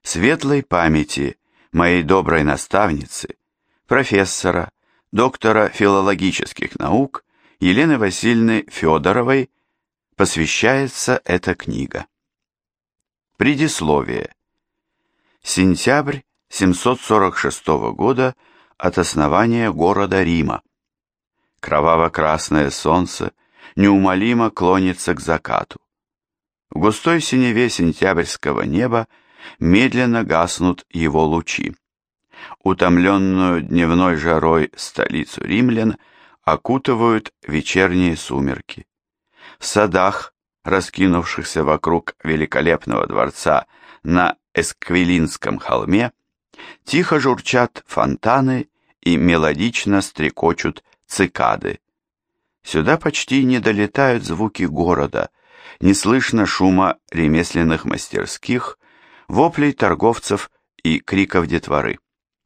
светлой памяти моей доброй наставницы, профессора, доктора филологических наук Елены Васильевны Федоровой посвящается эта книга. Предисловие. Сентябрь 746 года от основания города Рима. Кроваво-красное солнце неумолимо клонится к закату. В густой синеве сентябрьского неба медленно гаснут его лучи. Утомленную дневной жарой столицу римлян окутывают вечерние сумерки. В садах, раскинувшихся вокруг великолепного дворца на Эсквилинском холме, тихо журчат фонтаны и мелодично стрекочут цикады. Сюда почти не долетают звуки города, не слышно шума ремесленных мастерских, воплей торговцев и криков детворы.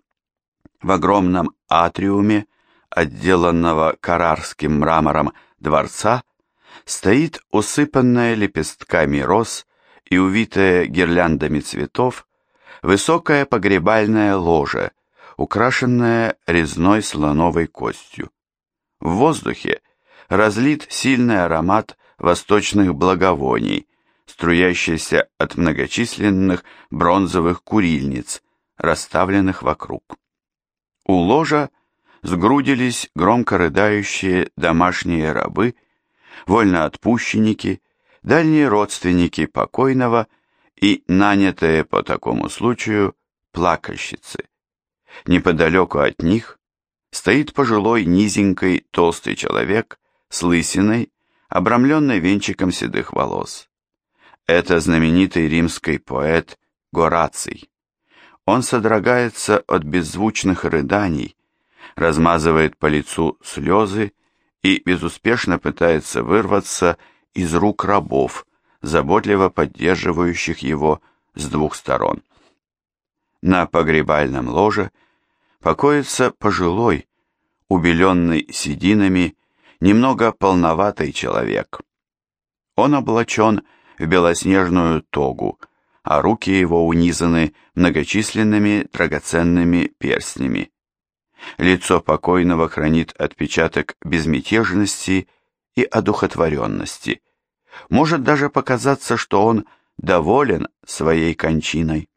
В огромном атриуме, отделанного каррарским мрамором дворца, стоит усыпанная лепестками роз и увитая гирляндами цветов высокая погребальная ложа, украшенная резной слоновой костью. В воздухе разлит сильный аромат восточных благовоний, струящийся от многочисленных бронзовых курильниц, расставленных вокруг. У ложа сгрудились громко рыдающие домашние рабы, вольноотпущенники, дальние родственники покойного и нанятые по такому случаю плакальщицы. Неподалеку от них стоит пожилой низенький толстый человек с лысиной, обрамленный венчиком седых волос. Это знаменитый римский поэт Гораций. Он содрогается от беззвучных рыданий, размазывает по лицу слезы и безуспешно пытается вырваться из рук рабов, заботливо поддерживающих его с двух сторон. На погребальном ложе покоится пожилой, убеленный сединами, немного полноватый человек. Он облачен в белоснежную тогу, а руки его унизаны многочисленными драгоценными перстнями. Лицо покойного хранит отпечаток безмятежности и одухотворенности. Может даже показаться, что он доволен своей кончиной.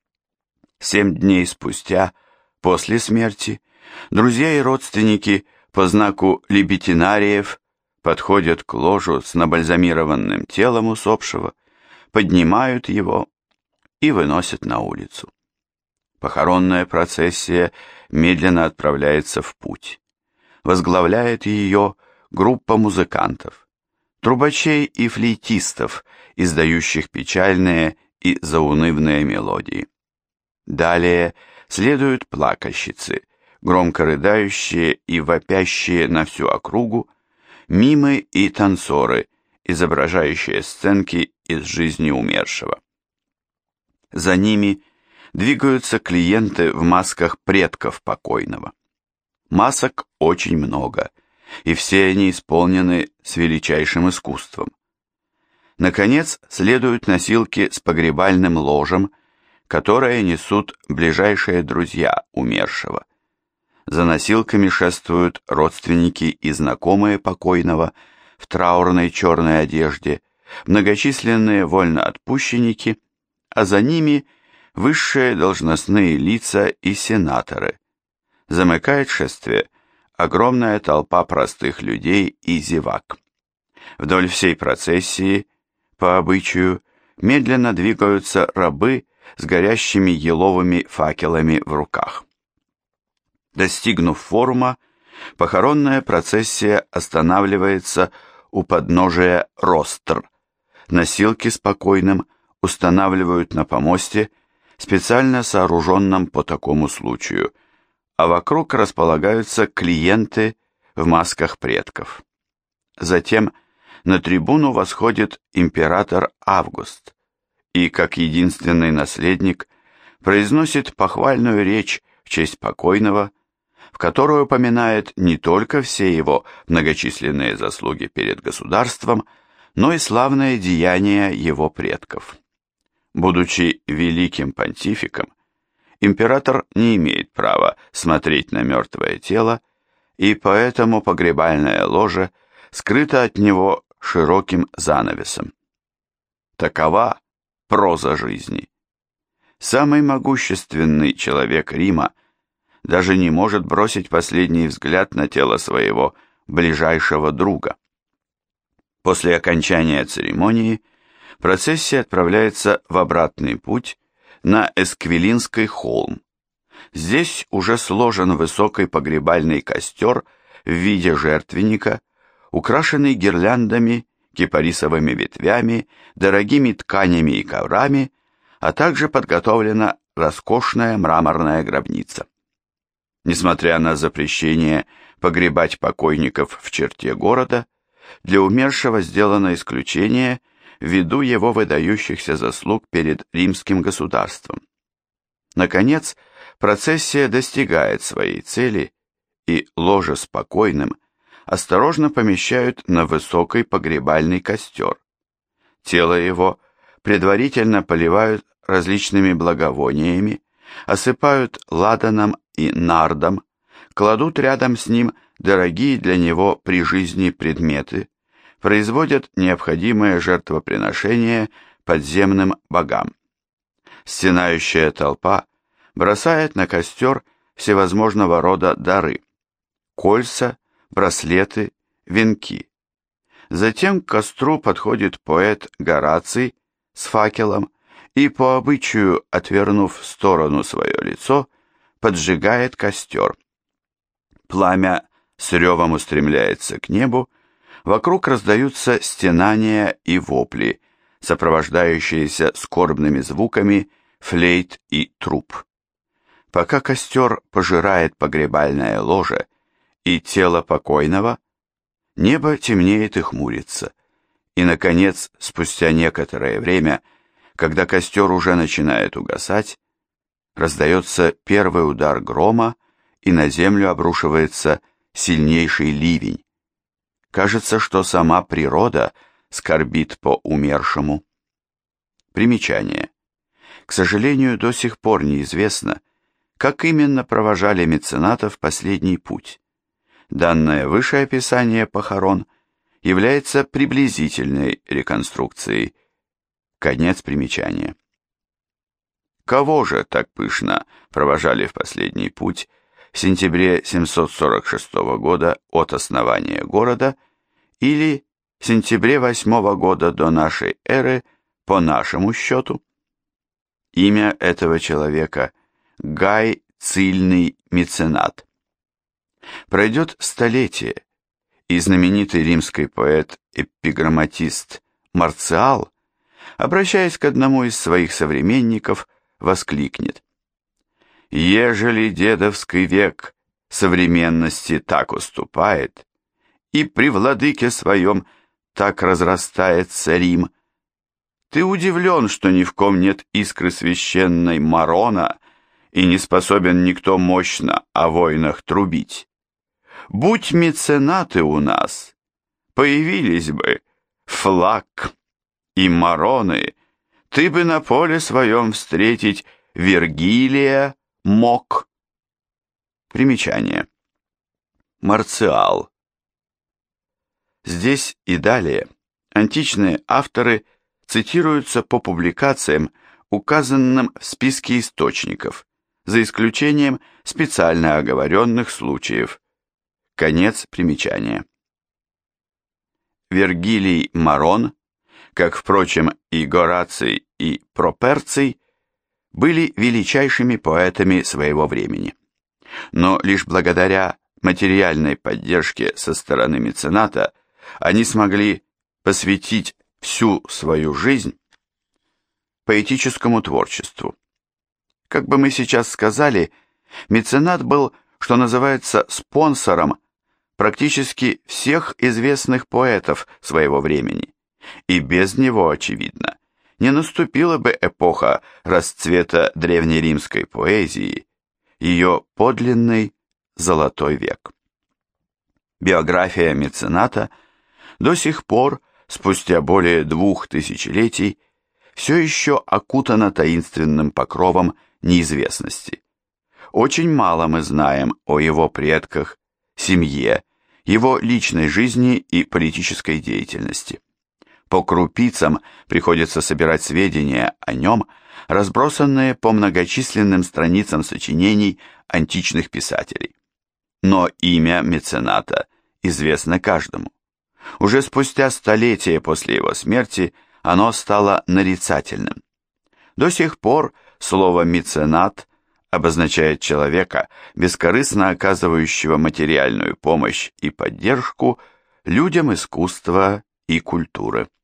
7 дней спустя, после смерти, друзья и родственники по знаку лебетинариев подходят к ложу с набальзамированным телом усопшего, поднимают его и выносят на улицу. Похоронная процессия медленно отправляется в путь. Возглавляет ее группа музыкантов, трубачей и флейтистов, издающих печальные и заунывные мелодии. Далее следуют плакальщицы, громко рыдающие и вопящие на всю округу, мимы и танцоры, изображающие сценки из жизни умершего. За ними двигаются клиенты в масках предков покойного. Масок очень много, и все они исполнены с величайшим искусством. Наконец, следуют носилки с погребальным ложем, которые несут ближайшие друзья умершего. За носилками шествуют родственники и знакомые покойного в траурной черной одежде, многочисленные вольноотпущенники, а за ними высшие должностные лица и сенаторы. Замыкает шествие огромная толпа простых людей и зевак. Вдоль всей процессии, по обычаю, медленно двигаются рабы с горящими еловыми факелами в руках. Достигнув форума, похоронная процессия останавливается у подножия ростр. Носилки с покойным устанавливают на помосте, специально сооруженном по такому случаю, а вокруг располагаются клиенты в масках предков. Затем на трибуну восходит император Август и, как единственный наследник, произносит похвальную речь в честь покойного, в которой упоминает не только все его многочисленные заслуги перед государством, но и славные деяния его предков. Будучи великим понтификом, император не имеет права смотреть на мертвое тело, и поэтому погребальное ложе скрыто от него широким занавесом. Такова проза жизни. Самый могущественный человек Рима даже не может бросить последний взгляд на тело своего ближайшего друга. После окончания церемонии процессия отправляется в обратный путь на Эсквилинский холм. Здесь уже сложен высокий погребальный костер в виде жертвенника, украшенный гирляндами, кипарисовыми ветвями, дорогими тканями и коврами, а также подготовлена роскошная мраморная гробница. Несмотря на запрещение погребать покойников в черте города, для умершего сделано исключение ввиду его выдающихся заслуг перед римским государством. Наконец, процессия достигает своей цели, и ложе с покойным осторожно помещают на высокий погребальный костер. Тело его предварительно поливают различными благовониями, осыпают ладаном и нардом, кладут рядом с ним дорогие для него при жизни предметы, производят необходимое жертвоприношение подземным богам. Стенающая толпа бросает на костер всевозможного рода дары – кольца, браслеты, венки. Затем к костру подходит поэт Гораций с факелом и, по обычаю, отвернув в сторону свое лицо, поджигает костер. Пламя с ревом устремляется к небу, вокруг раздаются стенания и вопли, сопровождающиеся скорбными звуками флейт и труб. Пока костер пожирает погребальное ложе и тело покойного, небо темнеет и хмурится, и, наконец, спустя некоторое время, когда костер уже начинает угасать, раздается первый удар грома, и на землю обрушивается сильнейший ливень. Кажется, что сама природа скорбит по умершему. Примечание. К сожалению, до сих пор неизвестно, как именно провожали меценатов последний путь. Данное выше описание похорон является приблизительной реконструкцией. Конец примечания. Кого же так пышно провожали в последний путь в сентябре 746 года от основания города или в сентябре 8 года до нашей эры по нашему счету? Имя этого человека – Гай Цильный Меценат. Пройдет столетие, и знаменитый римский поэт-эпиграмматист Марциал, обращаясь к одному из своих современников, воскликнет: «Ежели дедовский век современности так уступает, и при владыке своем так разрастается Рим, ты удивлен, что ни в ком нет искры священной Марона, и не способен никто мощно о войнах трубить. Будь меценаты у нас, появились бы флаг и Мароны, ты бы на поле своем встретить Вергилия мог». Примечание. Марциал. Здесь и далее античные авторы цитируются по публикациям, указанным в списке источников, за исключением специально оговоренных случаев. Конец примечания. Вергилий Марон, как, впрочем, и Гораций, и Проперций, были величайшими поэтами своего времени. Но лишь благодаря материальной поддержке со стороны мецената они смогли посвятить всю свою жизнь поэтическому творчеству. Как бы мы сейчас сказали, меценат был, что называется, спонсором практически всех известных поэтов своего времени, и без него, очевидно, не наступила бы эпоха расцвета древнеримской поэзии, ее подлинный золотой век. Биография мецената до сих пор, спустя более 2 тысячелетий, все еще окутано таинственным покровом неизвестности. Очень мало мы знаем о его предках, семье, его личной жизни и политической деятельности. По крупицам приходится собирать сведения о нем, разбросанные по многочисленным страницам сочинений античных писателей. Но имя мецената известно каждому. Уже спустя столетия после его смерти оно стало нарицательным. До сих пор слово «меценат» обозначает человека, бескорыстно оказывающего материальную помощь и поддержку людям искусства и культуры.